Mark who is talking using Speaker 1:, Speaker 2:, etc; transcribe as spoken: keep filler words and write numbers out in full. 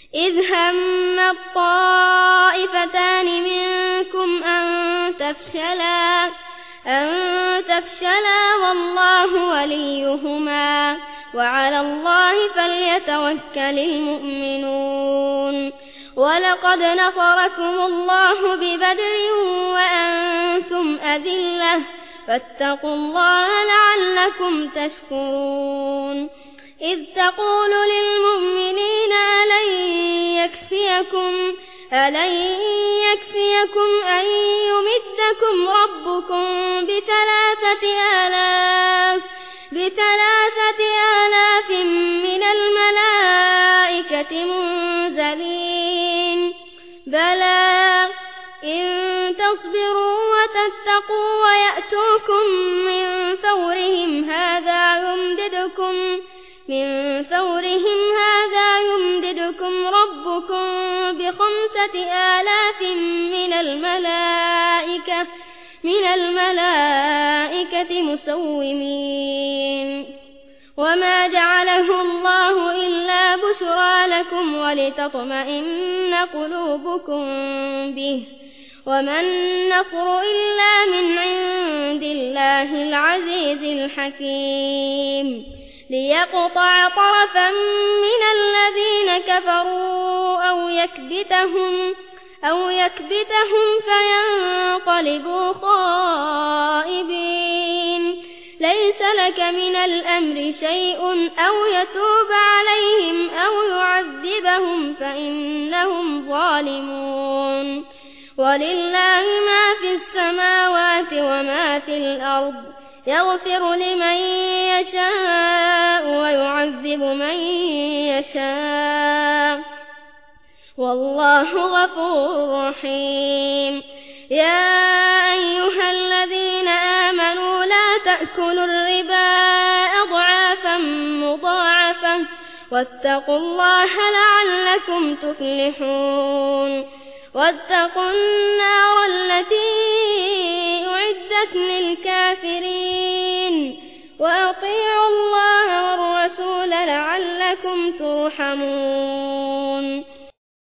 Speaker 1: إذ هم الطائفتان منكم أن تفشلا أن تفشلا والله وليهما وعلى الله فليتوكل المؤمنون ولقد نصركم الله ببدر وأنتم أذلة فاتقوا الله لعلكم تشكرون إذ تقول للمؤمنين ألن يكفيكم ألن يكفيكم أن يمدكم ربكم بثلاثة آلاف بثلاثة آلاف من الملائكة منزلين بلى إن تصبروا وتتقوا ويأتوكم من فورهم هذا يمددكم من فورهم هذا يمددكم ربكم بخمسة آلاف من الملائكة من الملائكة مسومين وما جعله الله إلا بشرى لكم ولتطمئن قلوبكم به وما النصر إلا من عند الله العزيز الحكيم ليقطع طرفا من الذين كفروا أو يكبتهم أو يكبتهم فينقلبوا خائبين ليس لك من الأمر شيء أو يتوب عليهم أو يعذبهم فإنهم ظالمون ولله ما في السماوات وما في الأرض يغفر لمن يشاء ويعذب من يشاء والله غفور رحيم يا أيها الذين آمنوا لا تأكلوا الربا أضعافا مضاعفة واتقوا الله لعلكم تفلحون واتقوا النار التي أعدت للكافرين وأطيعوا الله والرسول لعلكم ترحمون.